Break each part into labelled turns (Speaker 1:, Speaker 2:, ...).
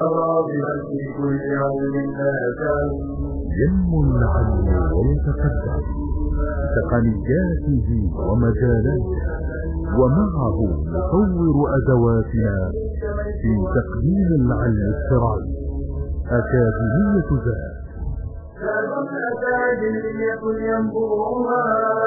Speaker 1: راغبا في كل علم آتاه
Speaker 2: ينمو العلم ويتقدم بتقنياته ومجالاته، ومعه نطور أدواتنا في تقديم العلم الشرعي. أكاديمية زاد
Speaker 1: أكاديمية ينبوها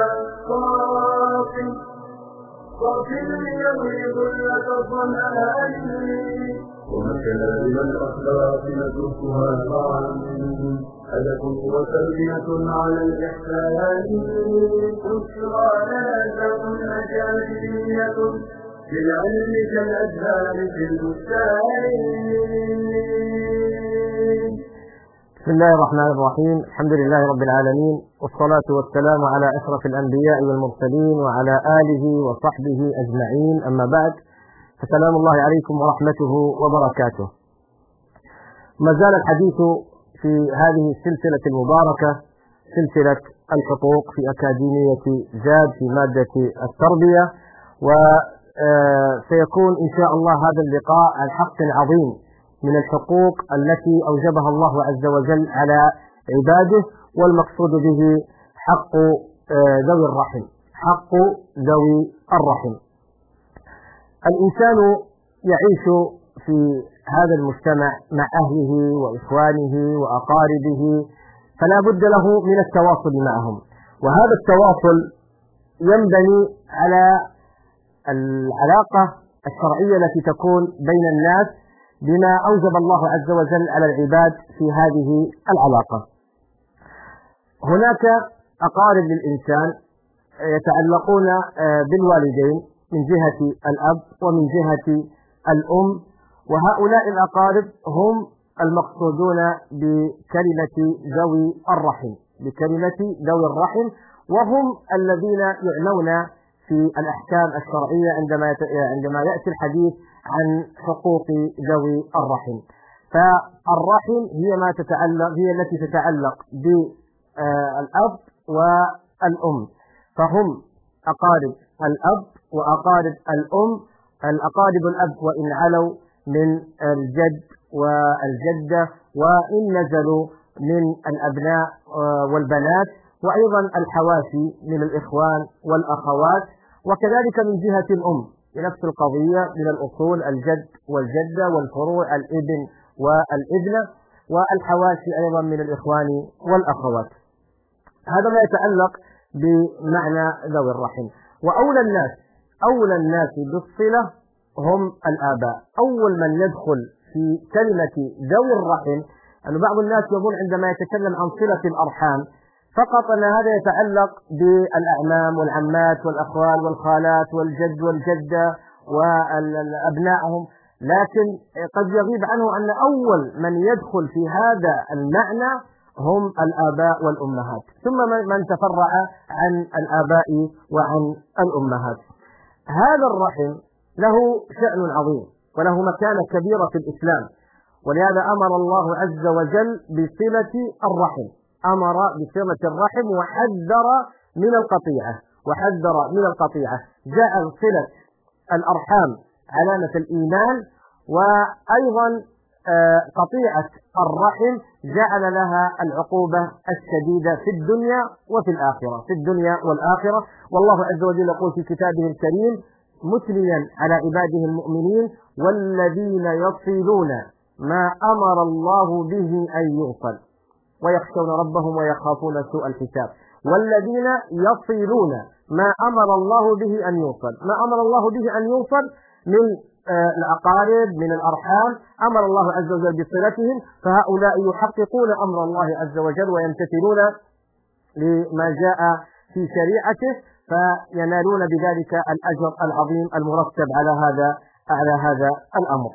Speaker 1: صافي يغيظ لك الظمآن، ومكارم الأخلاق ندرسها معا، أدب وتربية على الإحسان. بشرى نازل أكاديمية بالعلم كالأزهار في البستان.
Speaker 3: بسم الله الرحمن الرحيم. الحمد لله رب العالمين، والصلاة والسلام على أشرف الأنبياء والمرسلين وعلى آله وصحبه أجمعين، أما بعد، فسلام الله عليكم ورحمته وبركاته. ما زال الحديث في هذه السلسلة المباركة، سلسلة الحقوق في أكاديمية زاد في مادة التربية، وسيكون إن شاء الله هذا اللقاء عن حق عظيم من الحقوق التي أوجبها الله عز وجل على عباده، والمقصود به حق ذوي الرحم. حق ذوي الرحم. الإنسان يعيش في هذا المجتمع مع أهله وإخوانه وأقاربه، فلا بد له من التواصل معهم، وهذا التواصل ينبني على العلاقة الشرعية التي تكون بين الناس بما أوجب الله عز وجل على العباد في هذه العلاقة. هناك أقارب للإنسان يتعلقون بالوالدين من جهة الأب ومن جهة الأم، وهؤلاء الأقارب هم المقصودون بكلمة ذوي الرحم، وهم الذين يعنون في الأحكام الشرعية عندما يأتي الحديث عن حقوق ذوي الرحم. فالرحم هي التي تتعلق بالأب والأم، فهم أقارب الأب وأقارب الأم. الأقارب الأب وإن علوا من الجد والجدة، وإن نزلوا من الأبناء والبنات، وأيضا الحواشي من الإخوان والأخوات، وكذلك من جهة الأم بنفس القضية من الأصول الجد والجدة، والفروع الابن والابنة، والحواشي أيضا من الإخوان والأخوات. هذا ما يتعلق بمعنى ذوي الرحم. وأولى الناس بالصلة هم الآباء. أول من يدخل في كلمة ذوي الرحم، أن بعض الناس يظن عندما يتكلم عن صلة الأرحام فقط أن هذا يتعلق بالأعمام والعمات والأخوال والخالات والجد والجدة وأبنائهم، لكن قد يغيب عنه أن أول من يدخل في هذا المعنى هم الآباء والأمهات، ثم من تفرع عن الآباء وعن الأمهات. هذا الرحم له شأن عظيم وله مكانة كبيرة في الإسلام، ولهذا أمر الله عز وجل بصلة الرحم، أمر بصلة الرحم وحذر من القطيعة. جعل صلة الأرحام علامة الإيمان، وأيضا قطيعة الرحم جعل لها العقوبة الشديدة في الدنيا وفي الآخرة، والله عز وجل يقول في كتابه الكريم مثنيا على عباده المؤمنين: والذين يصلون ما أمر الله به أن يوصل ويخشون ربهم ويخافون سوء الحساب. والذين يصلون ما أمر الله به أن يوصل، من الأقارب من الأرحام أمر الله عز وجل بصلتهم، فهؤلاء يحققون أمر الله عز وجل ويمتثلون لما جاء في شريعته، فينالون بذلك الأجر العظيم المرتب على هذا الأمر.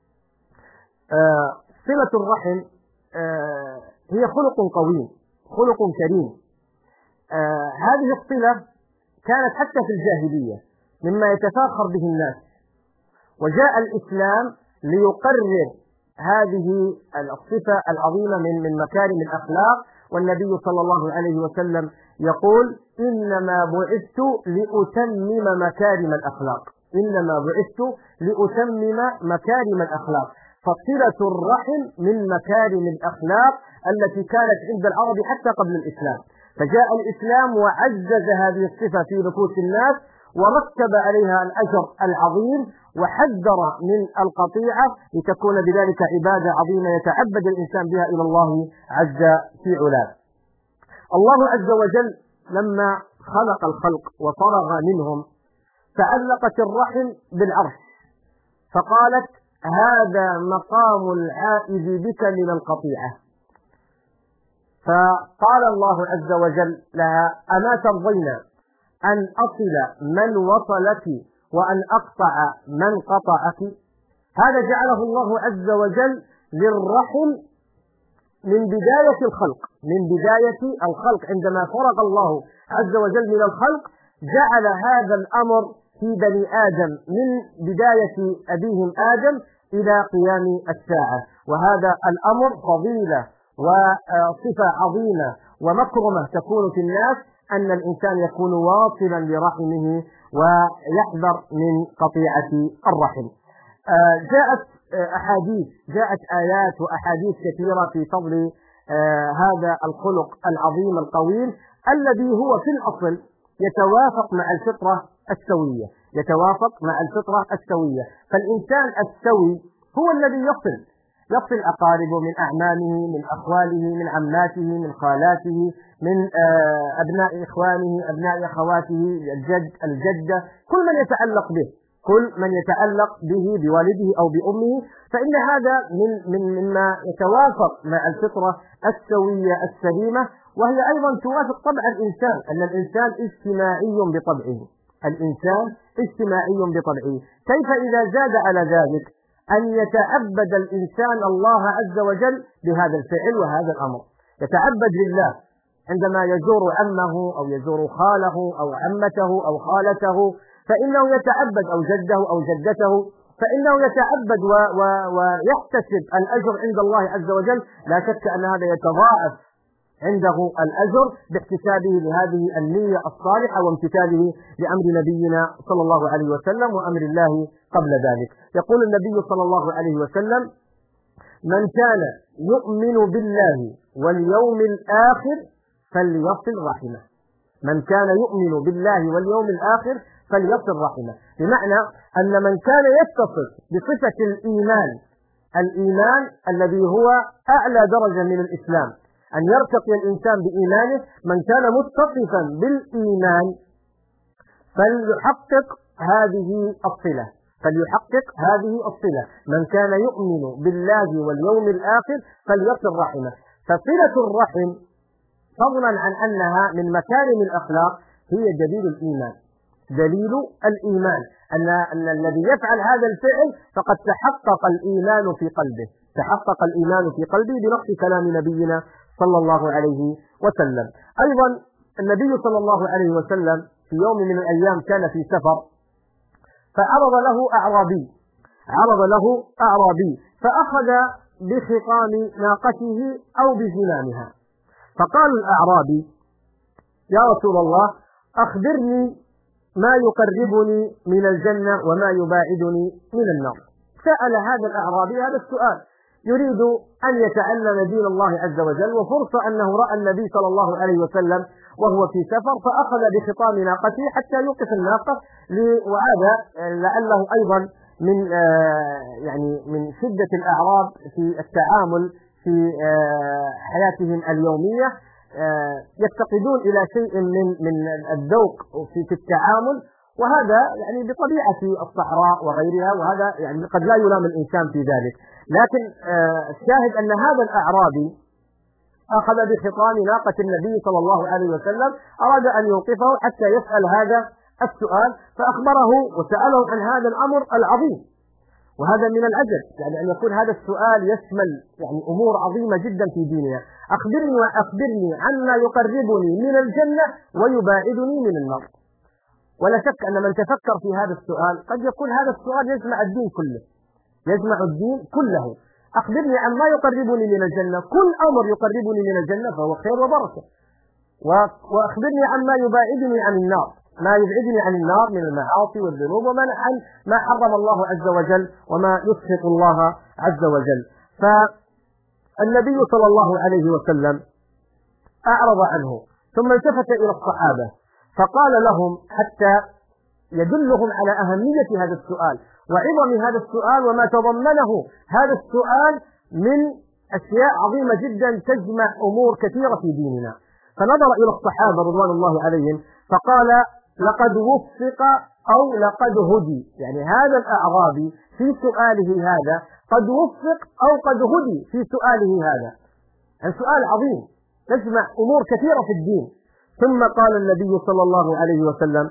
Speaker 3: صلة الرحم هي خلق قويم، خلق كريم. هذه الصلة كانت حتى في الجاهلية مما يتفاخر به الناس، وجاء الإسلام ليقرر هذه الصفة العظيمة من مكارم الأخلاق. والنبي صلى الله عليه وسلم يقول: إنما بعثت لأتمم مكارم الأخلاق. فصلة الرحم من مكارم الأخلاق التي كانت عند العرب حتى قبل الإسلام، فجاء الإسلام وعزز هذه الصفة في نفوس الناس ورتب عليها الأجر العظيم وحذر من القطيعة لتكون بذلك عبادة عظيمة يتعبد الإنسان بها إلى الله عز في علاه. الله عز وجل لما خلق الخلق وفرغ منهم تعلقت الرحم بالعرش فقالت هذا مقام العائذ بك من القطيعة، فقال الله عز وجل لها أما ترضين أن أصل من وصلك وأن أقطع من قطعك؟ هذا جعله الله عز وجل للرحم من بداية الخلق، من بداية الخلق عندما فرغ الله عز وجل من الخلق جعل هذا الأمر في بني آدم من بداية أبيهم آدم إلى قيام الساعة، وهذا الأمر فضيلة وصفة عظيمة ومكرمة تكون في الناس أن الإنسان يكون واصلا لرحمه ويحذر من قطيعة الرحم. جاءت آيات وأحاديث كثيرة في فضل هذا الخلق العظيم القويم الذي هو في الأصل يتوافق مع الفطرة السوية، فالإنسان السوي هو الذي يصل أقاربه من أعمامه من أخواله من عماته من خالاته من أبناء إخوانه أبناء أخواته الجد الجدة كل من يتعلق به بوالده أو بأمه، فإن هذا مما يتوافق مع الفطرة السوية السليمة، وهي أيضا توافق طبع الإنسان أن الإنسان اجتماعي بطبعه. كيف إذا زاد على ذلك أن يتعبد الإنسان الله عز وجل بهذا الفعل وهذا الأمر، يتعبد لله عندما يزور عمه أو يزور خاله أو عمته أو خالته فإنه يتعبد أو جده أو جدته، فإنه يتعبد ويحتسب الأجر عند الله عز وجل. لا شك أن هذا يتضاعف عنده الأجر باحتسابه لهذه النية الصالحة وامتثاله لأمر نبينا صلى الله عليه وسلم وأمر الله قبل ذلك. يقول النبي صلى الله عليه وسلم من كان يؤمن بالله واليوم الآخر فليصل رحمه، بمعنى أن من كان يتصف بصفة الإيمان الذي هو أعلى درجة من الإسلام، أن يرتقي الإنسان بإيمانه، من كان متصفا بالإيمان فليحقق هذه الصلة، من كان يؤمن بالله واليوم الآخر فليصل رحمه. فصلة الرحم فضلا عن أنها من مكارم الأخلاق هي دليل الإيمان أن الذي يفعل هذا الفعل فقد تحقق الإيمان في قلبه بنص كلام نبينا صلى الله عليه وسلم. أيضا النبي صلى الله عليه وسلم في يوم من الأيام كان في سفر فعرض له أعرابي فأخذ بخطام ناقته أو بزمامها، فقال الأعرابي يا رسول الله أخبرني ما يقربني من الجنة وما يباعدني من النار. سأل هذا الأعرابي هذا السؤال يريد أن يتعلم دين الله عز وجل، وفرصة أنه رأى النبي صلى الله عليه وسلم وهو في سفر فأخذ بخطام ناقته حتى يوقف الناقة، وهذا لعله أيضا من شدة الأعراب في التعامل في حياتهم اليومية، يفتقدون إلى شيء من الذوق في التعامل، وهذا بطبيعة الصحراء وغيرها، وهذا قد لا يلام الإنسان في ذلك. لكن الشاهد أن هذا الأعرابي أخذ بخطام ناقة النبي صلى الله عليه وسلم، أراد أن يوقفه حتى يسأل هذا السؤال، فأخبره وسأله عن هذا الأمر العظيم. وهذا من العجب أن يكون هذا السؤال يشمل أمور عظيمة جدا في ديننا. أخبرني عما يقربني من الجنة ويباعدني من النار. ولا شك أن من تفكر في هذا السؤال قد يكون هذا السؤال يجمع الدين كله. أخبرني عما يقربني من الجنة، كل أمر يقربني من الجنة فهو خير وبركة، وأخبرني عما يباعدني عن النار، ما يبعدني عن النار من المعاصي والذنوب ومنعا ما حرم الله عز وجل وما يسخط الله عز وجل. فالنبي صلى الله عليه وسلم أعرض عنه ثم التفت إلى الصحابة فقال لهم حتى يدلهم على أهمية هذا السؤال وعظم هذا السؤال وما تضمنه هذا السؤال من أشياء عظيمة جدا تجمع أمور كثيرة في ديننا. فنظر إلى الصحابة رضوان الله عليهم فقال لقد وفق أو لقد هدي، يعني هذا الأعرابي في سؤاله هذا قد وفق أو قد هدي في سؤاله هذا. السؤال عظيم تجمع أمور كثيرة في الدين. ثم قال النبي صلى الله عليه وسلم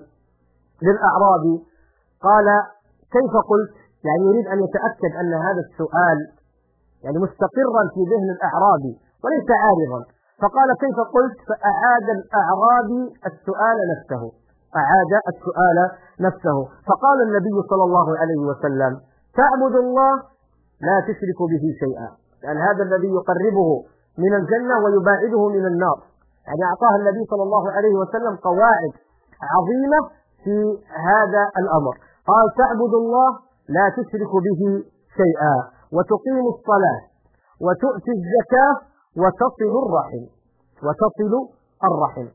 Speaker 3: للأعرابي قال كيف قلت؟ يعني يريد أن يتأكد أن هذا السؤال يعني مستقرا في ذهن الأعرابي وليس عارضا. فقال كيف قلت؟ فأعاد الأعرابي السؤال نفسه، أعاد السؤال نفسه. فقال النبي صلى الله عليه وسلم تعبد الله لا تشرك به شيئا، لأن هذا الذي يقربه من الجنة ويباعده من النار. يعني أعطاها النبي صلى الله عليه وسلم قواعد عظيمة في هذا الأمر. قال تعبد الله لا تشرك به شيئا وتقيم الصلاة وتؤتي الزكاة وتصل الرحم. وتصل الرحم.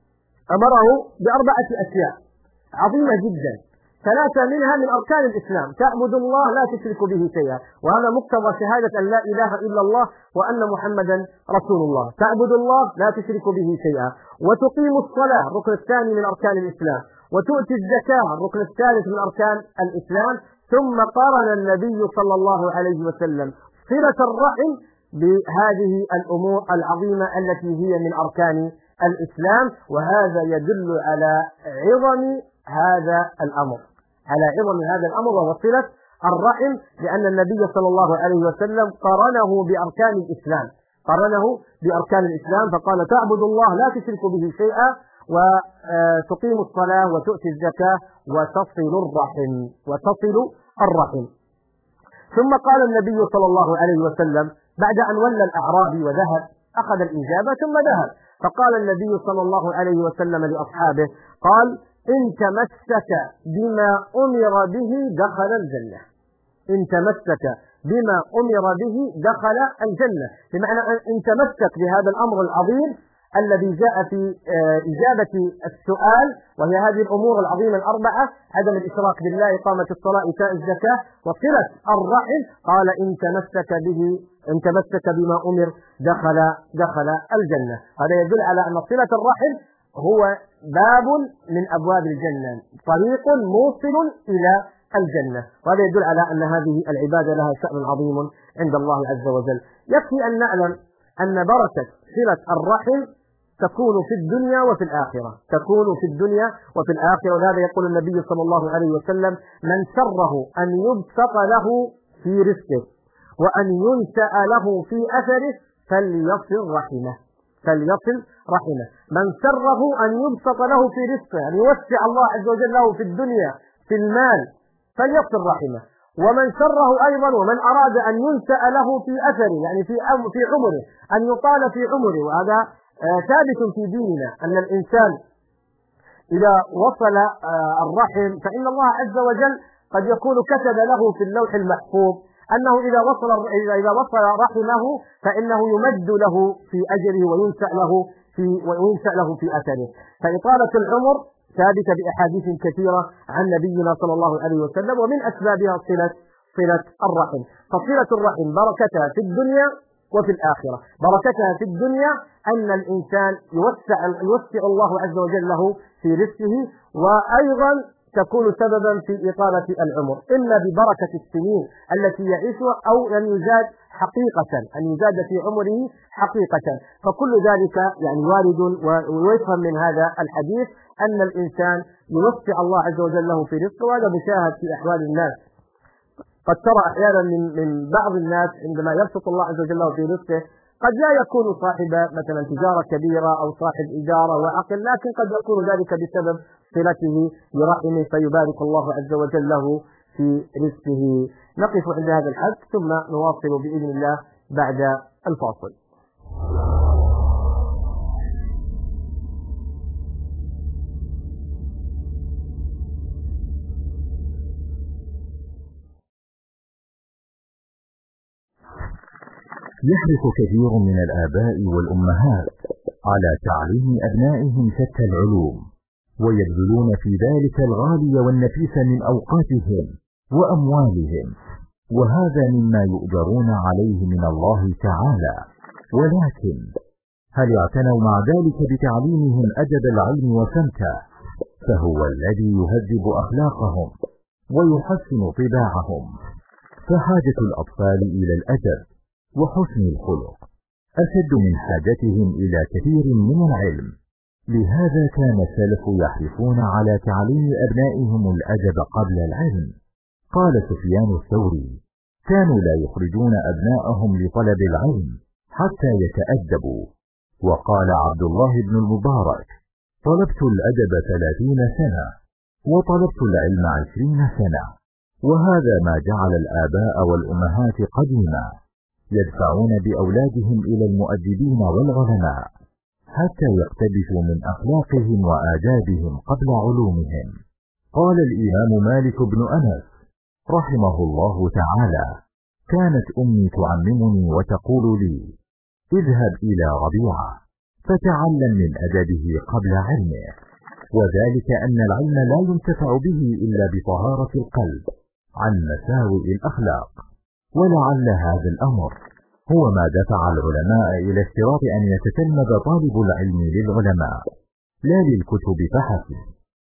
Speaker 3: أمره بأربعة أشياء عظيمة جدا، ثلاثة منها من أركان الإسلام. تعبد الله لا تشرك به شيئا، وهذا مقتضى شهادة أن لا إله إلا الله وأن محمدا رسول الله. تعبد الله لا تشرك به شيئا، وتقيم الصلاة الركن الثاني من أركان الإسلام، وتؤتي الزكاة الركن الثالث من أركان الإسلام. ثم قارن النبي صلى الله عليه وسلم صلة الرحم بهذه الأمور العظيمة التي هي من أركان الإسلام، وهذا يدل على عظم هذا الأمر، على عظم هذا الأمر وهو صلة الرحم، لأن النبي صلى الله عليه وسلم قرنه بأركان الإسلام، قرنه بأركان الإسلام. فقال تعبد الله لا تشرك به شيئا وتقيم الصلاة وتؤتي الزكاة وتصل الرحم. وتصل الرحم. ثم قال النبي صلى الله عليه وسلم بعد أن ولى الأعرابي وذهب أخذ الإجابة ثم ذهب، فقال النبي صلى الله عليه وسلم لأصحابه قال إن تمسك بما أمر به دخل الجنة. إن تمسك بما أمر به دخل الجنة، بمعنى إن تمسك بهذا الأمر العظيم الذي جاء في إجابة السؤال، وهي هذه الأمور العظيمة الأربعة: عدم الإشراك بالله، إقامة الصلاة، إيتاء الزكاة، وصلة الرحم. قال إن تمسك بما أمر دخل الجنة. هذا يدل على أن صلة الرحم هو باب من أبواب الجنة، طريق موصل إلى الجنة، وهذا يدل على أن هذه العبادة لها شأن عظيم عند الله عز وجل. يكفي أن نعلم أن بركة صلة الرحم تكون في الدنيا وفي الآخرة، تكون في الدنيا وفي الآخرة. ولهذا يقول النبي صلى الله عليه وسلم من سره أن يبسط له في رزقه وأن ينسأ له في أثره فليصل رحمه. من سره أن يبسط له في رزقه، أن يوسع الله عز وجل له في الدنيا في المال، فليصل رحمه. ومن سره أيضا ومن أراد أن ينسأ له في أثره، يعني في عمره، أن يطال في عمره. وهذا ثابت في ديننا أن الإنسان إذا وصل الرحم فإن الله عز وجل قد يكون كتب له في اللوح المحفوظ أنه إذا وصل رحمه فإنه يمد له في أجره وينسأ له في أثره. فإطالة العمر ثابتة بأحاديث كثيرة عن نبينا صلى الله عليه وسلم، ومن أسبابها صلة الرحم. فصلة الرحم بركتها في الدنيا وفي الآخرة. بركتها في الدنيا أن الإنسان يوسع الله عز وجل له في رزقه، وأيضا تكون سببا في إطالة العمر، إما ببركة السنين التي يعيشها أو أن يزاد في عمره حقيقة. فكل ذلك يعني وارد، ويفهم من هذا الحديث أن الإنسان يوسع الله عز وجل له في رزقه، وهذا مشاهد في أحوال الناس. قد ترى أحيانا من بعض الناس عندما يبسط الله عز وجل له في رزقه قد لا يكون صاحب مثلا تجارة كبيرة أو صاحب إدارة وعقل، لكن قد يكون ذلك بسبب صلته برحمه فيبارك الله عز وجل له في رزقه. نقف عند هذا الحد ثم نواصل بإذن الله بعد الفاصل.
Speaker 2: يحرص كثير من الآباء والأمهات على تعليم أبنائهم شتى العلوم، ويبذلون في ذلك الغالي والنفيس من أوقاتهم وأموالهم، وهذا مما يؤجرون عليه من الله تعالى. ولكن هل اعتنوا مع ذلك بتعليمهم أدب العلم وسمته؟ فهو الذي يهذب أخلاقهم ويحسن طباعهم. فحاجة الأطفال إلى الأدب وحسن الخلق أشد من حاجتهم إلى كثير من العلم. لهذا كان السلف يحرصون على تعليم أبنائهم الأدب قبل العلم. قال سفيان الثوري: كانوا لا يخرجون أبناءهم لطلب العلم حتى يتأدبوا. وقال عبد الله بن المبارك: طلبت الأدب 30 سنة وطلبت العلم 20 سنة. وهذا ما جعل الآباء والأمهات قديما يدفعون بأولادهم إلى المؤدبين والعلماء حتى يقتبسوا من أخلاقهم وآدابهم قبل علومهم. قال الإمام مالك بن أنس رحمه الله تعالى: كانت أمي تعممني وتقول لي: اذهب إلى ربيعة فتعلم من أدبه قبل علمه، وذلك أن العلم لا ينتفع به إلا بطهارة القلب عن مساوئ الأخلاق. ولعل هذا الأمر هو ما دفع العلماء إلى اشتراط أن يتتلمذ طالب العلم للعلماء لا للكتب فحسب،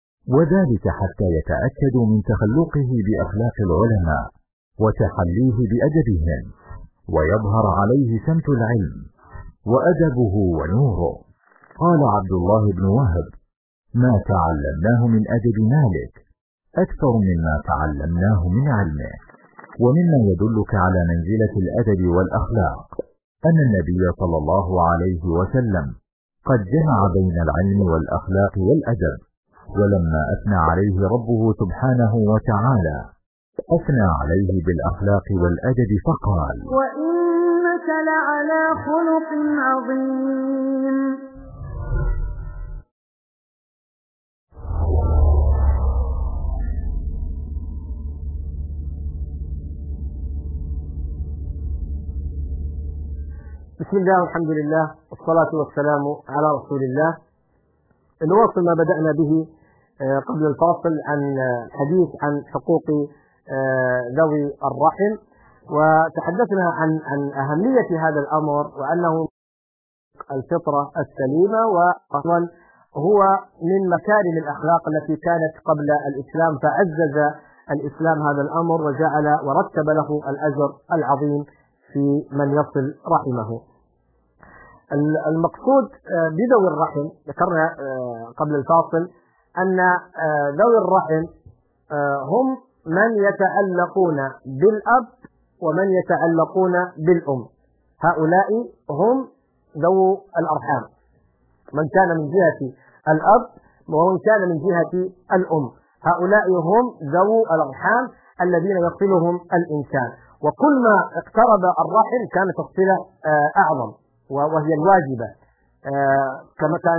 Speaker 2: وذلك حتى يتأكدوا من تخلقه بأخلاق العلماء وتحليه بأدبهم، ويظهر عليه سمت العلم وأدبه ونوره. قال عبد الله بن وهب: ما تعلمناه من أدب مالك أكثر مما تعلمناه من علمه. ومما يدلك على منزلة الأدب والأخلاق أن النبي صلى الله عليه وسلم قد جمع بين العلم والأخلاق والأدب. ولما أثنى عليه ربه سبحانه وتعالى أثنى عليه بالأخلاق والأدب فقال:
Speaker 1: وإنك لعلى خلق عظيم.
Speaker 3: بسم الله والحمد لله والصلاة والسلام على رسول الله. نواصل ما بدأنا به قبل الفاصل عن حديث عن حقوق ذوي الرحم، وتحدثنا عن أهمية هذا الأمر وأنه الفطرة السليمة، وأصلا هو من مكارم الأخلاق التي كانت قبل الإسلام، فعزز الإسلام هذا الأمر وجعل ورتب له الأجر العظيم في من يصل رحمه. المقصود بذوي الرحم ذكرنا قبل الفاصل أن ذوي الرحم هم من يتعلقون بالأب ومن يتعلقون بالأم. هؤلاء هم ذو الأرحام، من كان من جهة الأب ومن كان من جهة الأم. هؤلاء هم ذو الأرحام الذين يصلهم الإنسان، وكل ما اقترب الرحم كانت الصلة أعظم وهي الواجبة، كما كان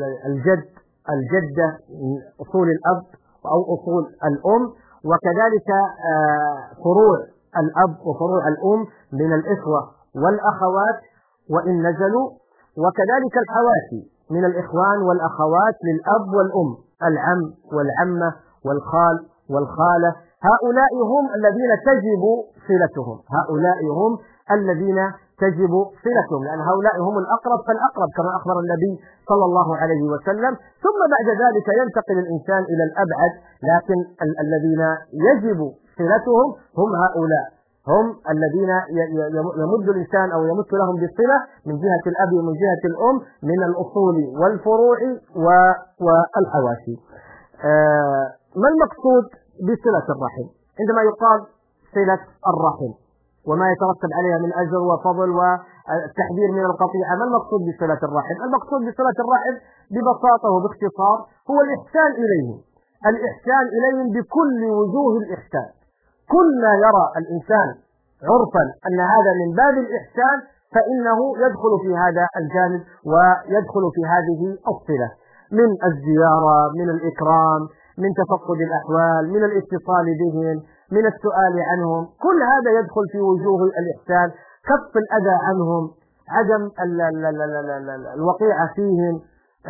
Speaker 3: الجدة من أصول الأب أو أصول الأم، وكذلك فروع الأب وفروع الأم من الإخوة والأخوات وإن نزلوا، وكذلك الحواشي من الإخوان والأخوات للأب والأم، العم والعمة والخال والخالة. هؤلاء هم الذين تجب صلتهم، هؤلاء هم الذين تجب صلتهم، لأن هؤلاء هم الأقرب فالأقرب كما أخبر النبي صلى الله عليه وسلم. ثم بعد ذلك ينتقل الإنسان إلى الأبعد، لكن الذين يجب صلتهم هم هؤلاء، هم الذين يمد الإنسان أو يمد لهم بالصلة من جهة الأب ومن جهة الأم من الأصول والفروع والحواشي. ما المقصود بصلة الرحم؟ عندما يقال صلة الرحم وما يترتب عليها من أجر وفضل والتحذير من القطيعة، ما المقصود بصلة الرحم؟ المقصود بصلة الرحم ببساطة وباختصار هو الإحسان إليهم، الإحسان إليهم بكل وجوه الإحسان. كل ما يرى الإنسان عرفا أن هذا من باب الإحسان فإنه يدخل في هذا الجانب ويدخل في هذه الصلة، من الزيارة، من الإكرام، من تفقد الأحوال، من الاتصال بهم، من السؤال عنهم، كل هذا يدخل في وجوه الإحسان. كف الأذى عنهم، عدم الوقيعة فيهم،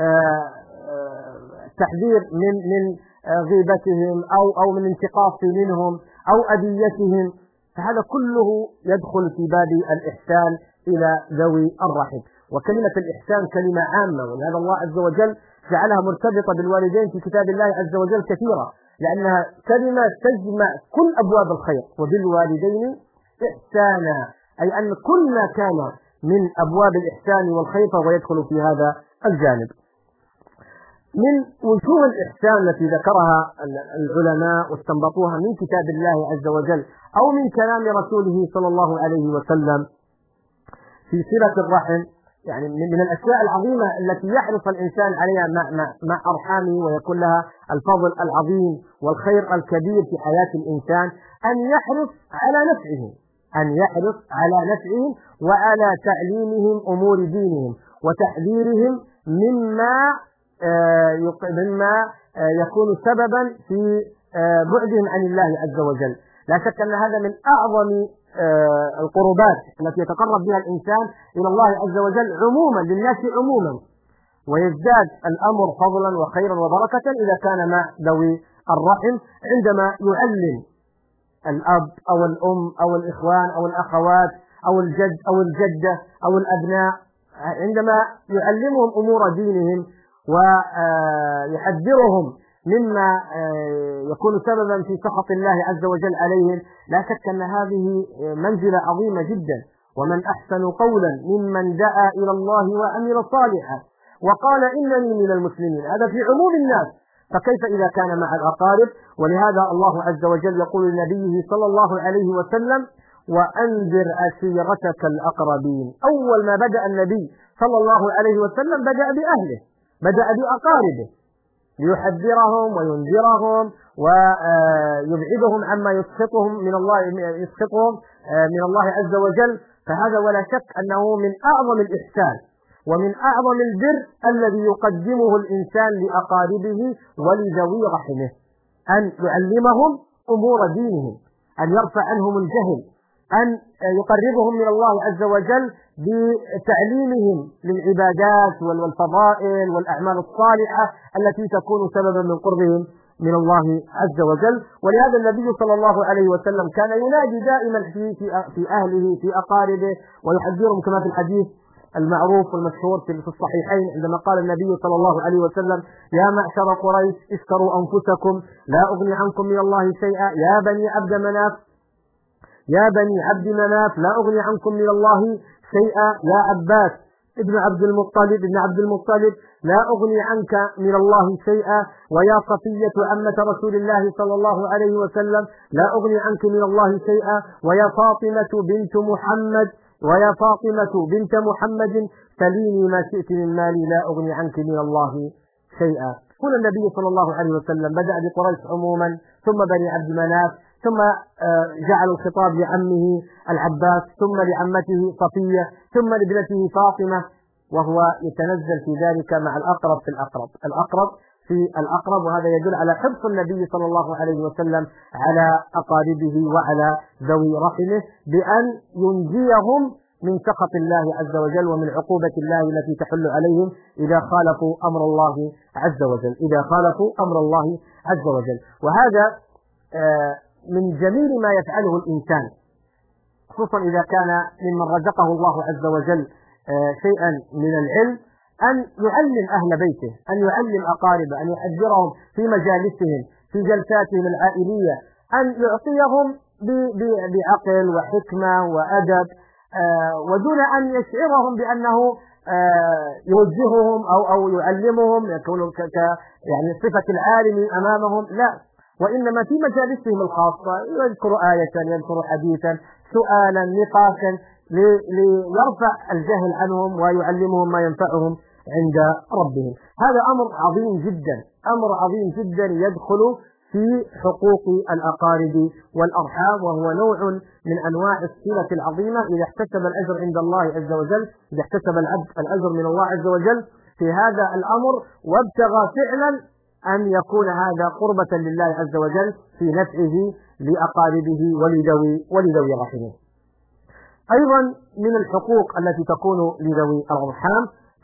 Speaker 3: التحذير من غيبتهم أو من انتقاص منهم أو أذيتهم، فهذا كله يدخل في باب الإحسان إلى ذوي الرحم. وكلمة الإحسان كلمة عامة، ولهذا الله عز وجل جعلها مرتبطة بالوالدين في كتاب الله عز وجل كثيرا، لأنها كلمة تجمع كل أبواب الخير. وبالوالدين إحسانا، أي أن كل ما كان من أبواب الإحسان والخير فهو يدخل في هذا الجانب. من وجوه الإحسان التي ذكرها العلماء واستنبطوها من كتاب الله عز وجل أو من كلام رسوله صلى الله عليه وسلم في صلة الرحم، يعني من الأشياء العظيمة التي يحرص الإنسان عليها مع أرحامه ويكون لها الفضل العظيم والخير الكبير في حياة الإنسان، أن يحرص على نفعهم وعلى تعليمهم أمور دينهم وتحذيرهم مما يكون سببا في بعدهم عن الله عز وجل. لا شك أن هذا من أعظم القربات التي يتقرب بها الإنسان إلى الله عز وجل عموما، للناس عموما، ويزداد الأمر فضلا وخيرا وبركة إذا كان مع ذوي الرحم، عندما يعلم الأب أو الأم أو الإخوان أو الأخوات أو الجد أو الجدة أو الأبناء، عندما يعلمهم أمور دينهم ويحذرهم مما يكون سببا في سخط الله عز وجل عليهم، لا شك أن هذه منزلة عظيمة جدا. ومن أحسن قولا ممن دعا إلى الله وعمل صالحا وقال إنني من المسلمين، هذا في عموم الناس، فكيف إذا كان مع الأقارب؟ ولهذا الله عز وجل يقول لنبيه صلى الله عليه وسلم: وأنذر عشيرتك الأقربين. أول ما بدأ النبي صلى الله عليه وسلم بدأ بأهله، بدأ بأقاربه، ليحذرهم وينذرهم ويبعدهم عما يسخطهم من الله عز وجل. فهذا ولا شك أنه من أعظم الإحسان ومن أعظم البر الذي يقدمه الإنسان لأقاربه ولذوي رحمه، أن يعلمهم أمور دينهم، أن يرفع عنهم الجهل، أن يقربهم من الله عز وجل بتعليمهم للعبادات والفضائل والأعمال الصالحة التي تكون سببا من قربهم من الله عز وجل. ولهذا النبي صلى الله عليه وسلم كان ينادي دائما في أهله في أقاربه ويحذرهم، كما في الحديث المعروف والمشهور في الصحيحين عندما قال النبي صلى الله عليه وسلم: يا معشر قريش اشتروا أنفسكم لا أغني عنكم من الله شيئا، يا بني عبد مناف لا أغني عنكم من الله شيئا، يا عباس ابن عبد المطلب لا أغني عنك من الله شيئا، ويا صفية عمة رسول الله صلى الله عليه وسلم لا أغني عنك من الله شيئا، ويا فاطمة بنت محمد سليني ما شئت من مالي لا أغني عنك من الله شيئا. هنا النبي صلى الله عليه وسلم بدأ بقريش عموما، ثم بني عبد مناف، ثم جعل الخطاب لعمه العباس، ثم لعمته صفية، ثم لابنته فاطمة، وهو يتنزل في ذلك مع الأقرب في الأقرب. وهذا يدل على حرص النبي صلى الله عليه وسلم على أقاربه وعلى ذوي رحمه بأن ينجيهم من سخط الله عز وجل ومن عقوبة الله التي تحل عليهم إذا خالفوا أمر الله عز وجل. وهذا من جميل ما يفعله الإنسان، خصوصا إذا كان ممن رزقه الله عز وجل شيئا من العلم، أن يعلم أهل بيته، أن يعلم أقاربه، أن يحذرهم في مجالسهم في جلساتهم العائلية، أن يعطيهم بعقل وحكمة وأدب، ودون أن يشعرهم بأنه يوجههم أو يعلمهم يكون يعني صفة العالم أمامهم، لا، وإنما في مجالسهم الخاصة يذكر آية، يذكر حديثا، سؤالا، نقاشا، ليرفع الجهل عنهم ويعلمهم ما ينفعهم عند ربهم. هذا أمر عظيم جدا يدخل في حقوق الأقارب والأرحام، وهو نوع من أنواع الصلة العظيمة. إذا احتسب الأجر عند الله عز وجل، إذا احتسب العبد الأجر من الله عز وجل في هذا الأمر وابتغى فعلا أن يكون هذا قربة لله عز وجل في نفعه لأقاربه ولذوي رحمه. أيضا من الحقوق التي تكون لذوي الأرحام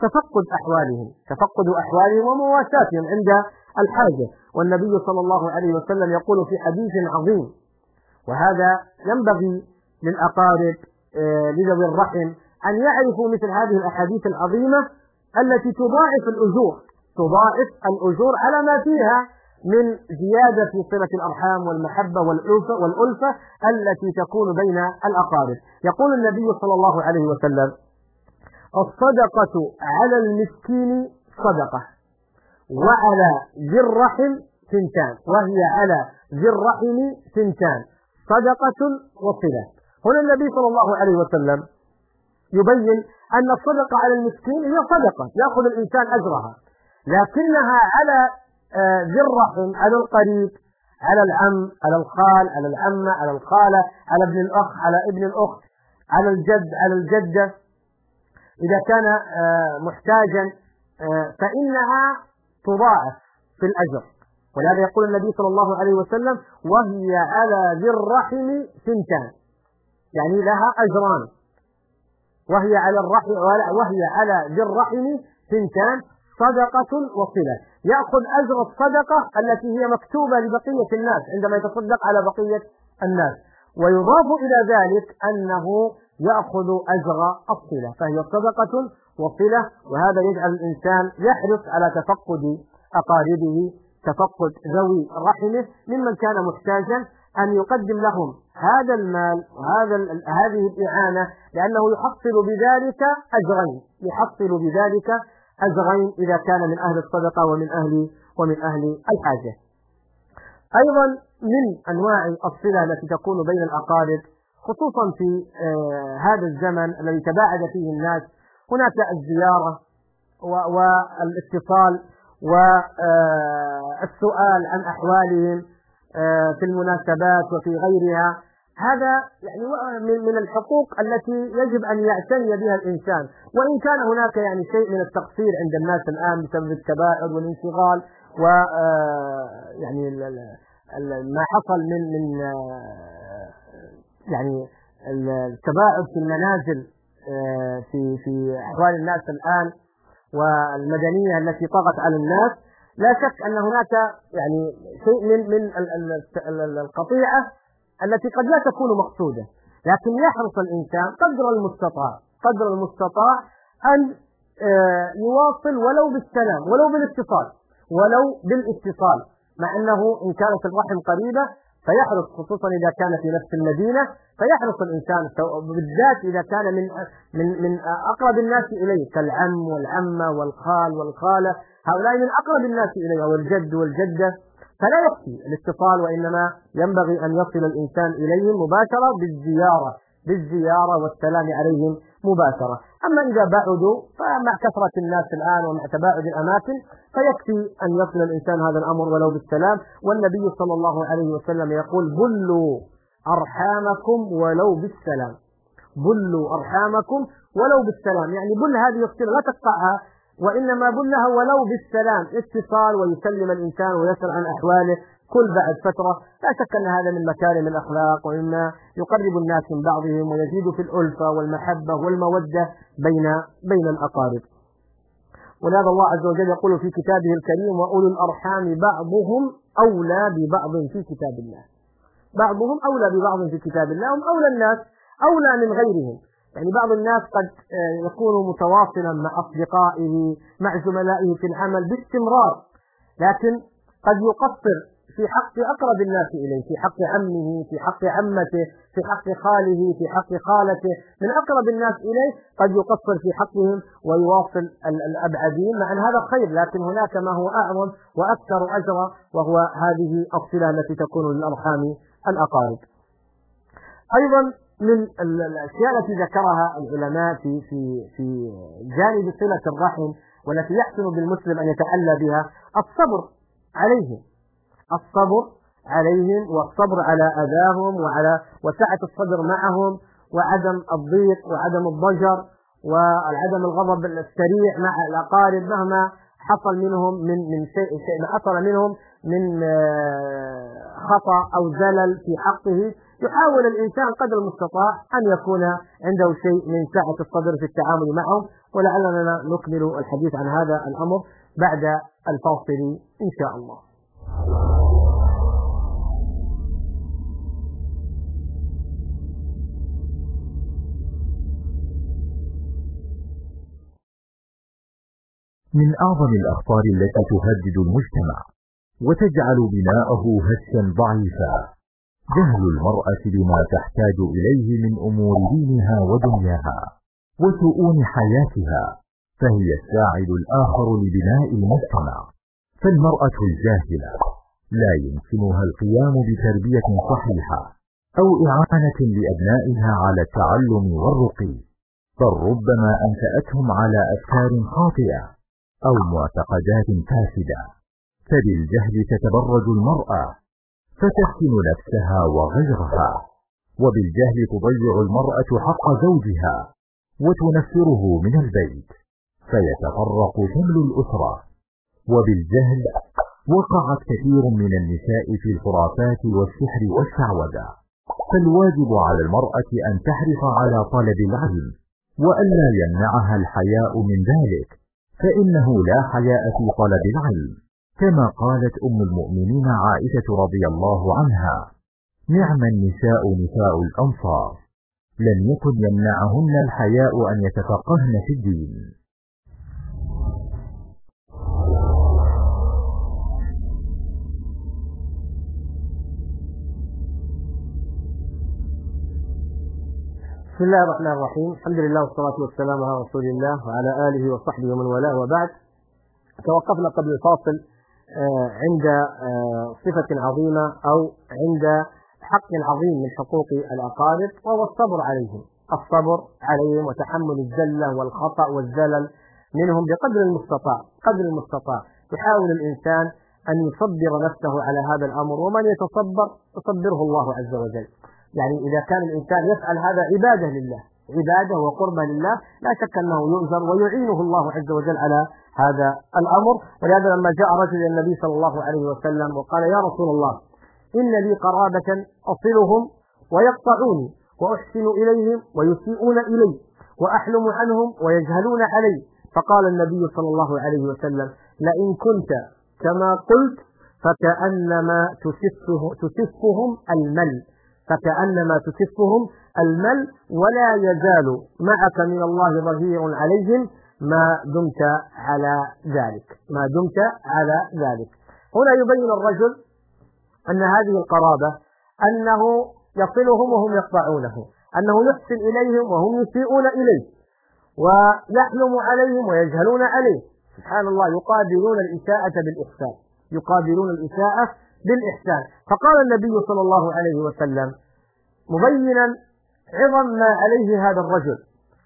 Speaker 3: تفقد أحوالهم ومواساتهم عند الحاجة. والنبي صلى الله عليه وسلم يقول في حديث عظيم، وهذا ينبغي للأقارب لذوي الرحم أن يعرفوا مثل هذه الأحاديث العظيمة التي تضاعف الأجور على ما فيها من زيادة في صلة الأرحام والمحبة والألفة التي تكون بين الأقارب. يقول النبي صلى الله عليه وسلم: الصدقة على المسكين صدقة، وعلى ذي الرحم ثنتان، وهي على ذي الرحم ثنتان، صدقة وصلة. هنا النبي صلى الله عليه وسلم يبين أن الصدقة على المسكين هي صدقة يأخذ الإنسان أجرها، لكنها على ذي الرحم، على القريب، على العم، على الخال، على العمة، على الخالة، على ابن الأخ، على ابن الأخت، على الجد، على الجدة، إذا كان محتاجا فإنها تضاعف في الأجر. ولهذا يقول النبي صلى الله عليه وسلم: وهي على ذي الرحم ثنتان، يعني لها أجران، وهي على ذي الرحم ثنتان، صدقة وصلة. يأخذ أجر الصدقة التي هي مكتوبة لبقية الناس عندما يتصدق على بقية الناس، ويضاف إلى ذلك أنه يأخذ أجر الصلة، فهي صدقة وصلة. وهذا يجعل الإنسان يحرص على تفقد أقاربه، تفقد ذوي رحمه ممن كان محتاجا، أن يقدم لهم هذا المال هذه الإعانة، لأنه يحصل بذلك أجرين إذا كان من أهل الصدقة ومن أهل الحاجة. أيضا من أنواع الصلة التي تكون بين الأقارب، خصوصا في هذا الزمن الذي تباعد فيه الناس، هناك الزيارة والاتصال والسؤال عن أحوالهم في المناسبات وفي غيرها. هذا يعني من الحقوق التي يجب أن يعتني بها الإنسان، وإن كان هناك يعني شيء من التقصير عند الناس الآن بسبب الكبائر والانشغال ويعني ما حصل من يعني التباعد في المنازل في أحوال الناس الآن والمدنية التي طغت على الناس. لا شك أن هناك يعني شيء من القطيعة التي قد لا تكون مقصودة، لكن يحرص الإنسان قدر المستطاع أن يواصل ولو بالسلام، ولو بالاتصال، مع أنه إن كانت الرحم قريبة فيحرص، خصوصا إذا كان في نفس المدينة، فيحرص الإنسان بالذات إذا كان من أقرب الناس إليه كالعم والعمة والخال والخالة، هؤلاء من أقرب الناس إليه، والجد والجدة، فلا يكفي الاتصال، وإنما ينبغي أن يصل الإنسان إليهم مباشرة بالزيارة والسلام عليهم مباشرة. أما إذا بعدوا فمع كثرة الناس الآن ومع تباعد الأماكن فيكفي أن يصل الإنسان هذا الأمر ولو بالسلام. والنبي صلى الله عليه وسلم يقول: بلوا أرحامكم ولو بالسلام، يعني بل هذه الصلة لا تقطعها، وإنما بلها ولو بالسلام، اتصال ويسلم الإنسان ويسأل عن أحواله كل بعد فترة. لا شك أن هذا من مكارم الأخلاق ومما يقرب الناس من بعضهم ويزيد في الألفة والمحبة والمودة بين الأقارب. ولهذا الله عز وجل يقول في كتابه الكريم: وأولو الأرحام بعضهم أولى ببعض في كتاب الله. بعضهم أولى ببعض في كتاب الله، هم أولى الناس، أولى من غيرهم. يعني بعض الناس قد يكون متواصلا مع أصدقائه مع زملائه في العمل باستمرار، لكن قد يقصر في حق أقرب الناس إليه، في حق عمه، في حق عمته، في حق خاله، في حق خالته، من أقرب الناس إليه قد يقصر في حقهم ويواصل الأبعدين، مع أن هذا خير، لكن هناك ما هو أعظم وأكثر أجرا، وهو هذه الصلة التي تكون للأرحام الأقارب. أيضا من الأشياء التي ذكرها العلماء في جانب صلة الرحم والتي يحسن بالمسلم أن يتحلى بها: الصبر عليهم والصبر على أذاهم وسعة الصدر معهم، وعدم الضيق وعدم الضجر وعدم الغضب السريع مع الأقارب مهما حصل منهم من شيء ما حصل منهم من خطأ أو زلل في حقه، يحاول الإنسان قدر المستطاع أن يكون عنده شيء من سعة الصدر في التعامل معهم، ولعلنا نكمل الحديث عن هذا الأمر بعد الفاصل إن شاء الله.
Speaker 2: من أعظم الأخطار التي تهدد المجتمع وتجعل بناءه هشا ضعيفا جهل المرأة بما تحتاج إليه من أمور دينها ودنياها وشؤون حياتها، فهي الساعد الآخر لبناء المجتمع. فالمرأة الجاهلة لا يمكنها القيام بتربية صحيحة أو إعانة لأبنائها على التعلم والرقي، بل ربما أنشأتهم على أفكار خاطئة أو معتقدات فاسدة. فبالجهل تتبرج المرأة فتفتن نفسها وغيرها، وبالجهل تضيع المرأة حق زوجها وتنفره من البيت فيتفرق شمل الأسرة. وبالجهل وقعت كثير من النساء في الخرافات والسحر والشعوذة. فالواجب على المرأة أن تحرص على طلب العلم وألا يمنعها الحياء من ذلك، فإنه لا حياء في طلب العلم، كما قالت أم المؤمنين عائشة رضي الله عنها: نعم النساء نساء الأنصار، لم يكن يمنعهن الحياء أن يتفقهن في الدين.
Speaker 3: بسم الله الرحمن الرحيم، الحمد لله والصلاة والسلام على رسول الله وعلى آله وصحبه ومن والاه، وبعد. توقفنا قبل الفاصل عند صفة عظيمة أو عند حق عظيم من حقوق الأقارب، وهو الصبر عليهم، الصبر عليهم وتحمل الزلة والخطأ والزلل منهم بقدر المستطاع. قدر المستطاع يحاول الإنسان أن يصبر نفسه على هذا الأمر، ومن يتصبر يصبره الله عز وجل. يعني إذا كان الإنسان يفعل هذا عبادة لله، عبادة وقربة لله، لا شك أنه يؤجر ويعينه الله عز وجل على هذا الأمر. ولهذا لما جاء رجل إلى النبي صلى الله عليه وسلم وقال: يا رسول الله، إن لي قرابة أصلهم ويقطعوني، وأحسن إليهم ويسيئون إلي، وأحلم عنهم ويجهلون علي. فقال النبي صلى الله عليه وسلم: لئن كنت كما قلت فكأنما تسفهم المل، فكأنما تسفهم المل، ولا يزال معك من الله ظهير عليهم ما دمت على ذلك، ما دمت على ذلك. هنا يبين الرجل أن هذه القرابة أنه يصلهم وهم يقطعونه، أنه يحسن إليهم وهم يسيئون إليه، ويحلم عليهم ويجهلون عليه. سبحان الله، يقابلون الإساءة بالإحسان، يقابلون الإساءة بالإحسان. فقال النبي صلى الله عليه وسلم مبينا عظم ما عليه هذا الرجل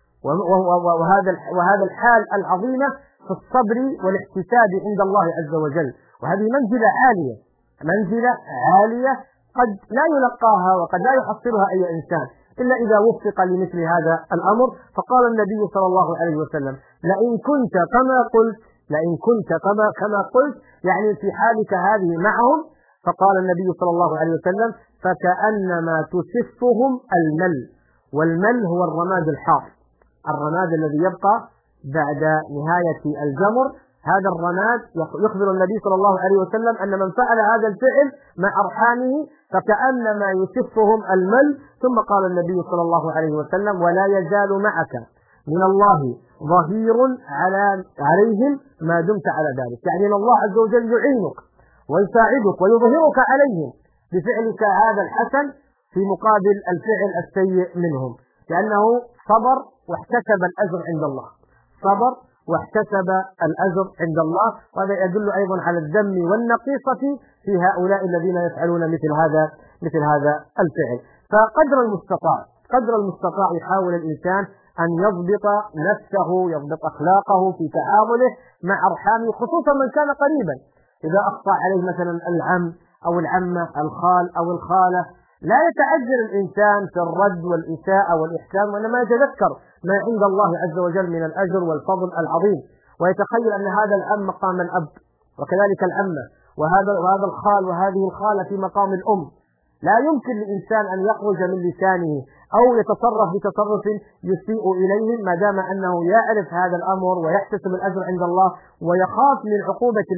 Speaker 3: وهذا الحال العظيمة في الصبر والاحتساب عند الله عز وجل. وهذه منزلة عالية، منزلة عالية قد لا يلقاها وقد لا يحصلها أي إنسان إلا إذا وفق لمثل هذا الأمر. فقال النبي صلى الله عليه وسلم: لئن كنت كما قلت، لئن كنت كما قلت، يعني في حالك هذه معهم. فقال النبي صلى الله عليه وسلم: فكأنما تسفهم المل. والمل هو الرماد الحار، الرماد الذي يبقى بعد نهاية الجمر. هذا الرماد يخبر النبي صلى الله عليه وسلم أن من فعل هذا الفعل مع أرحامه فكأنما يسفهم المل. ثم قال النبي صلى الله عليه وسلم: ولا يزال معك من الله ظهير عليهم ما دمت على ذلك. يعني أن الله عز وجل يعينك ويساعدك ويظهرك عليهم بفعلك هذا الحسن في مقابل الفعل السيء منهم، لأنه صبر واحتسب الأجر عند الله، صبر واحتسب الأجر عند الله. وهذا يدل أيضا على الذم والنقيصة في هؤلاء الذين يفعلون مثل هذا الفعل. فقدر المستطاع يحاول الإنسان أن يضبط نفسه، يضبط أخلاقه في تعامله مع أرحامه، خصوصا من كان قريبا. إذا أخطأ عليه مثلا العم أو العمة، الخال أو الخالة، لا يتعجل الإنسان في الرد والإساءة والإحسان، وإنما يتذكر ما عند الله عز وجل من الأجر والفضل العظيم، ويتخيل أن هذا العم مقام الأب، وكذلك العمة، وهذا الخال وهذه الخالة في مقام الأم. لا يمكن لإنسان أن يخرج من لسانه أو يتصرف بتصرف يسيء إليهم ما دام أنه يعرف هذا الأمر ويحتسب الأجر عند الله ويخاف من عقوبة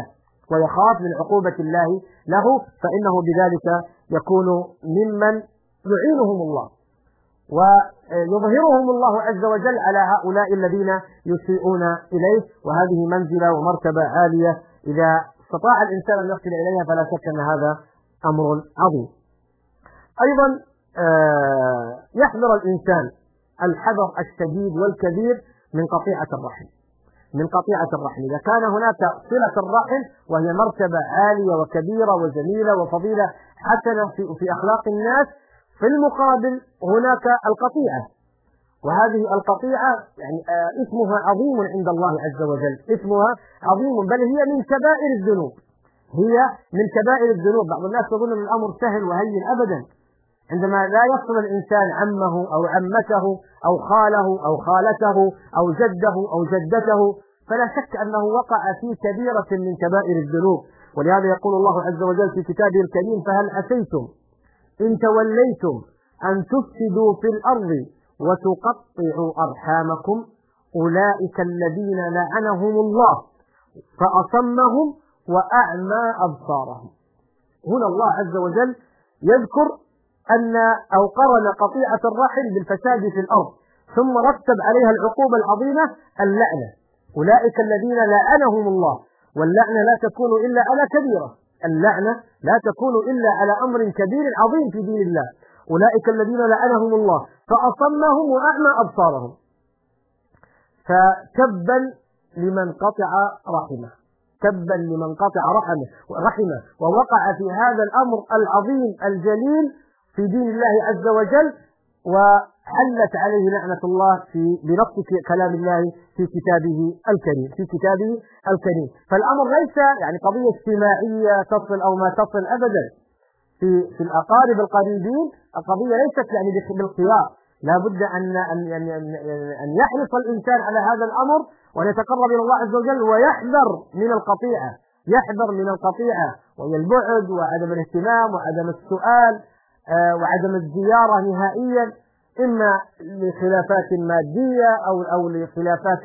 Speaker 3: الله له فإنه بذلك يكون ممن يعينهم الله ويظهرهم الله عز وجل على هؤلاء الذين يسيئون إليه. وهذه منزلة ومرتبة عالية إذا استطاع الإنسان أن يصل إليها فلا شك أن هذا أمر عظيم. أيضا يحذر الإنسان الحذر الشديد والكبير من قطيعة الرحم. إذا كان هناك صلة الرحم وهي مرتبة عالية وكبيرة وجميلة وفضيلة حسنة في أخلاق الناس، في المقابل هناك القطيعة، وهذه القطيعة يعني اسمها عظيم عند الله عز وجل، اسمها عظيم، بل هي من كبائر الذنوب. بعض الناس يظن أن الأمر سهل وهين، أبدا. عندما لا يصل الإنسان عمه أو عمته أو خاله أو خالته أو جده أو جدته فلا شك أنه وقع في كبيرة من كبائر الذنوب. ولهذا يقول الله عز وجل في كتابه الكريم: فهل عسيتم إن توليتم أن تفسدوا في الأرض وتقطعوا أرحامكم أولئك الذين لعنهم الله فأصمهم وأعمى أبصارهم. هنا الله عز وجل يذكر أن أو قرن قطيعة الرحم بالفساد في الأرض، ثم رتب عليها العقوبة العظيمة اللعنة. أولئك الذين لعنهم الله، واللعنة لا تكون إلا على كبيرة، اللعنة لا تكون إلا على أمر كبير عظيم في دين الله. أولئك الذين لعنهم الله فأصمهم وأعمى أبصارهم. فتبا لمن قطع رحمه، ووقع في هذا الأمر العظيم الجليل في دين الله عز وجل، وحلت عليه لعنة الله بنص كلام الله في كتابه الكريم. فالأمر ليس يعني قضية اجتماعية تصل أو ما تصل أبدا. في الأقارب القريبين القضية ليست يعني بالخيار، لا بد أن يحرص الإنسان على هذا الأمر وأن يتقرب إلى الله عز وجل ويحذر من القطيعة وهي البعد وعدم الاهتمام وعدم السؤال وعدم الزيارة نهائيا، إما لخلافات مادية أو لخلافات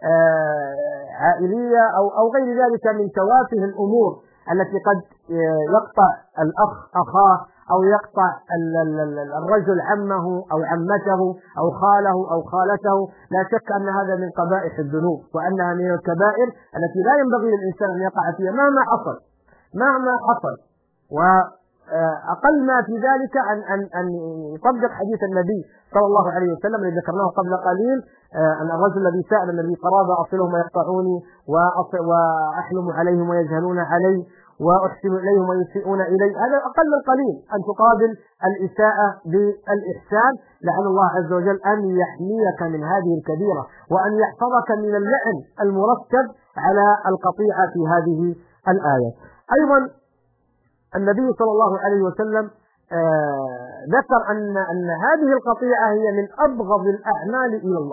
Speaker 3: عائلية أو غير ذلك من توافه الأمور التي قد يقطع الأخ أخاه أو يقطع الرجل عمه أو عمته أو خاله أو خالته. لا شك أن هذا من قبائح الذنوب، وأنها من الكبائر التي لا ينبغي للإنسان أن يقع فيها مهما حصل. وأقل ما في ذلك أن يطبق حديث النبي صلى الله عليه وسلم الذي ذكرناه قبل قليل، أن الرجل الذي سأل النبي قرابة أصلهم ويقطعوني وأحلم عليهم ويجهلون علي وأحسن إليهم ويسيئون إلي، هذا أقل القليل أن تقابل الإساءة بالإحسان. لعل الله عز وجل أن يحميك من هذه الكبيرة وأن يحفظك من اللعن المرتب على القطيعة في هذه الآية. أيضا النبي صلى الله عليه وسلم ذكر أن هذه القطيعة هي من أبغض الأعمال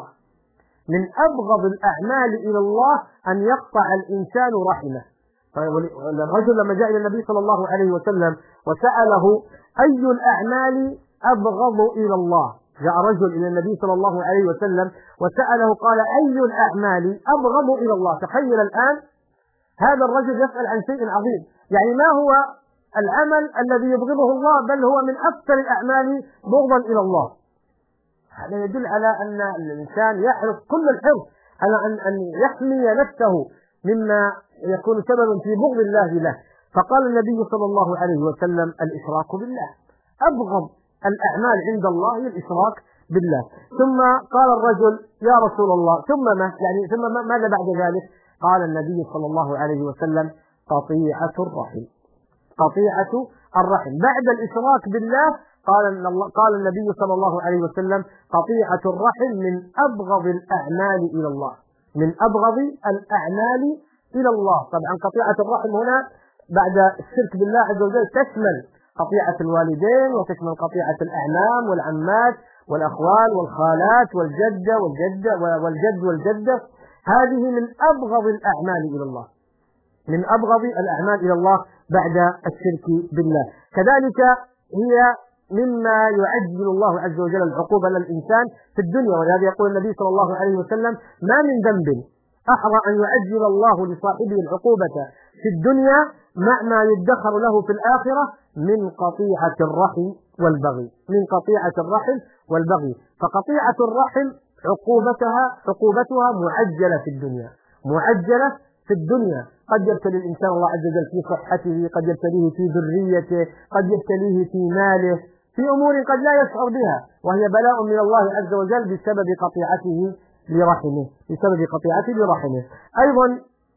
Speaker 3: إلى الله، أن يقطع الإنسان رحمه. الرجل لما جاء إلى النبي صلى الله عليه وسلم وسأله أي الأعمال أبغض إلى الله، جاء رجل إلى النبي صلى الله عليه وسلم وسأله قال أي الأعمال أبغض إلى الله. تخيل الآن هذا الرجل يسأل عن شيء عظيم، يعني ما هو العمل الذي يبغضه الله، بل هو من أكثر الأعمال بغضا إلى الله. هذا يدل على أن الإنسان يحرص كل الحرص على أن يحمي نفسه مما يكون سببا في بغض الله له. فقال النبي صلى الله عليه وسلم الإشراك بالله، أبغض الأعمال عند الله الإشراك بالله. ثم قال الرجل يا رسول الله ثم ماذا بعد ذلك؟ قال النبي صلى الله عليه وسلم قطيعة الرحم. بعد الإشراك بالله قال النبي صلى الله عليه وسلم قطيعة الرحم من أبغض الأعمال إلى الله. طبعا قطيعة الرحم هنا بعد الشرك بالله عز وجل تشمل قطيعة الوالدين وتشمل قطيعة الأعمام والعمات والأخوال والخالات والجد والجدة. هذه من أبغض الأعمال إلى الله بعد الشرك بالله. كذلك هي مما يعجل الله عز وجل العقوبة للإنسان في الدنيا. ولهذا يقول النبي صلى الله عليه وسلم: ما من ذنب أحرى أن يعجل الله لصاحبه العقوبة في الدنيا مع ما يدخر له في الآخرة من قطيعة الرحم والبغي. من قطيعة الرحم والبغي. فقطيعة الرحم عقوبتها معجلة في الدنيا، معجلة في الدنيا. قد يبتلي الإنسان الله عز وجل في صحته، قد يبتليه في ذريته، قد يبتليه في ماله، في أمور قد لا يشعر بها، وهي بلاء من الله عز وجل بسبب قطيعته لرحمه، بسبب قطيعته لرحمه. أيضا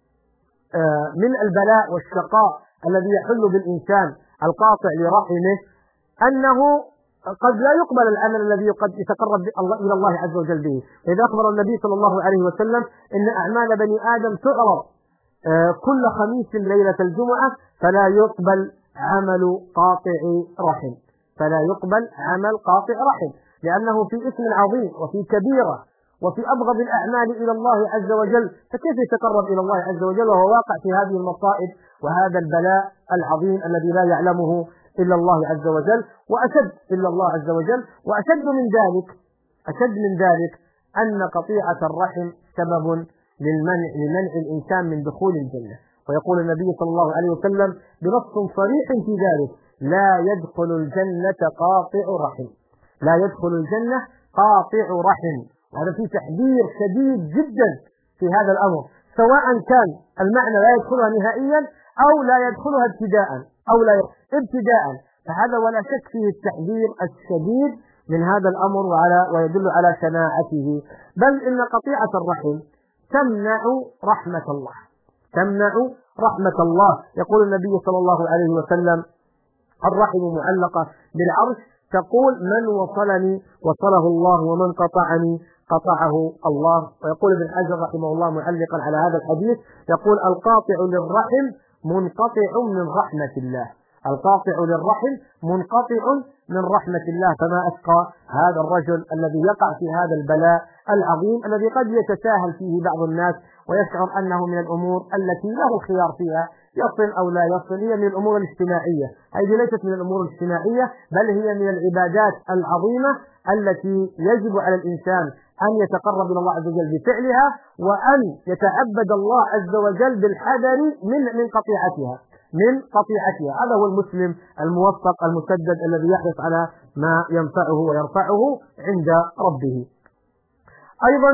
Speaker 3: من البلاء والشقاء الذي يحل بالإنسان القاطع لرحمه أنه قد لا يقبل العمل الذي قد يتقرب إلى الله عز وجل به. إذا أخبر النبي صلى الله عليه وسلم إن أعمال بني آدم تعرض كل خميس ليلة الجمعة فلا يقبل عمل قاطع رحم، فلا يقبل عمل قاطع رحم، لأنه في اسم عظيم وفي كبيرة وفي أبغض الأعمال إلى الله عز وجل. فكيف يتقرب إلى الله عز وجل وهو واقع في هذه المصائب وهذا البلاء العظيم الذي لا يعلمه إلا الله عز وجل، وأشد إلا الله عز وجل. وأشد من ذلك أن قطيعة الرحم سبب لمنع الإنسان من دخول الجنة. ويقول النبي صلى الله عليه وسلم بنص صريح في ذلك: لا يدخل الجنة قاطع رحم، لا يدخل الجنة قاطع رحم. وهذا فيه تحذير شديد جدا في هذا الأمر، سواء كان المعنى لا يدخلها نهائيا أو لا يدخلها ابتداء، فهذا ولا شك فيه التحذير الشديد من هذا الأمر ويدل على شناعته. بل إن قطيعة الرحم تمنع رحمة الله، تمنع رحمة الله. يقول النبي صلى الله عليه وسلم: الرحم معلقة بالعرش، تقول: من وصلني وصله الله ومن قطعني قطعه الله. ويقول ابن حجر رحمه الله معلقا على هذا الحديث، يقول: القاطع للرحم منقطع من رحمة الله، القاطع للرحم منقطع من رحمة الله. فما أشقى هذا الرجل الذي يقع في هذا البلاء العظيم الذي قد يتساهل فيه بعض الناس ويشعر أنه من الأمور التي له الخيار فيها، يصل أو لا يصل. هي من الأمور الاجتماعية، هذه ليست من الأمور الاجتماعية، بل هي من العبادات العظيمة التي يجب على الإنسان أن يتقرب إلى الله عز وجل بفعلها، وأن يتعبد الله عز وجل بالحذر من قطيعتها. هذا هو المسلم الموفق المسدد الذي يحرص على ما ينفعه ويرفعه عند ربه. أيضا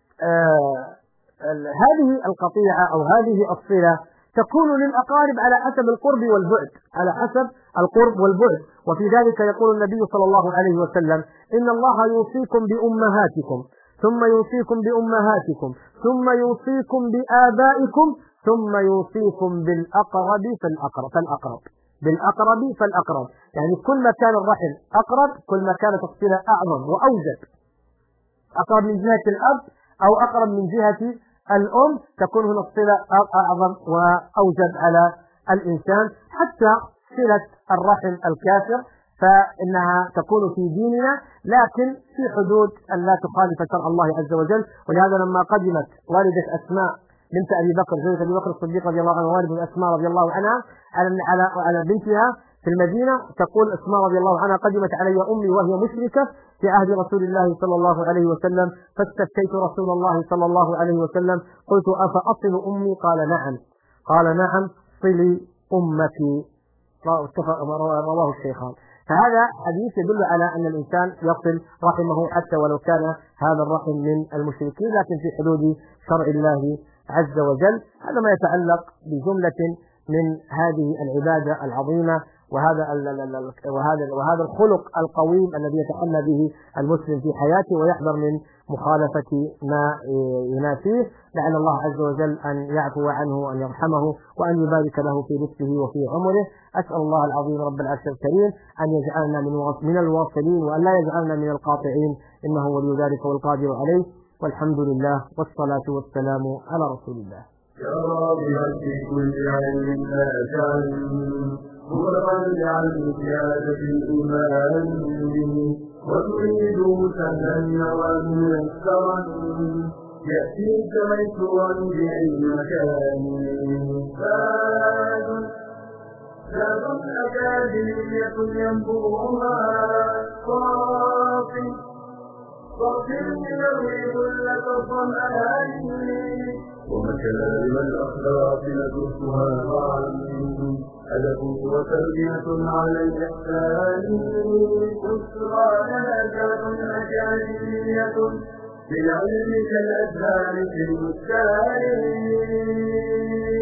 Speaker 3: هذه القطيعة أو هذه الصلة تكون للأقارب على حسب القرب والبعد، على حسب القرب والبعد. وفي ذلك يقول النبي صلى الله عليه وسلم: إن الله يوصيكم بأمهاتكم، ثم يوصيكم بأمهاتكم، ثم يوصيكم بآبائكم، ثم يوصيكم بالأقرب فالأقرب. يعني كل ما كان الرحم أقرب كل ما كانت الصلة أعظم وأوجب. أقرب من جهة الأب أو أقرب من جهة الأم تكون هنا الصلة أعظم وأوجب على الإنسان. حتى صلة الرحم الكافر فإنها تكون في ديننا، لكن في حدود أن لا تخالف شرع الله عز وجل. ولهذا لما قدمت والدة أسماء بنت أبي بكر زوجة أبي بكر الصديق رضي الله عنه والدة أسماء رضي الله عنها على بنتها في المدينة، تقول أسماء رضي الله عنها: قدمت علي أمي وهي مشركة في عهد رسول الله صلى الله عليه وسلم، فاستفتيت رسول الله صلى الله عليه وسلم، قلت: أفأصل أمي؟ قال نعم صلي أمك. رواه الشيخان. فهذا حديث يدل على أن الإنسان يصل رحمه حتى ولو كان هذا الرحم من المشركين، لكن في حدود شرع الله عز وجل. هذا ما يتعلق بجملة من هذه العبادة العظيمة وهذا الخلق القويم الذي يتحلى به المسلم في حياته ويحذر من مخالفة ما ينافيه. لعل الله عز وجل أن يعفو عنه وأن يرحمه وأن يبارك له في رزقه وفي عمره. أسأل الله العظيم رب العرش الكريم أن يجعلنا من الواصلين وأن لا يجعلنا من القاطعين، إنه ولي ذلك والقادر عليه. والحمد لله والصلاة والسلام على رسول الله.
Speaker 4: يا رب في كل علم نافع هو واجعل زيادة الإيمان وتريد سهلا وميسرا يأتيك ميسورا بأي مكان. ذات أكاديمية ينبوعها صافي يروي ذلة الظمآن ومكارم الأخلاق ندرسها معا أدب وتربية على الإحسان أسرى لنا ذات أكاديمية بالعلم كالأزهار في البستان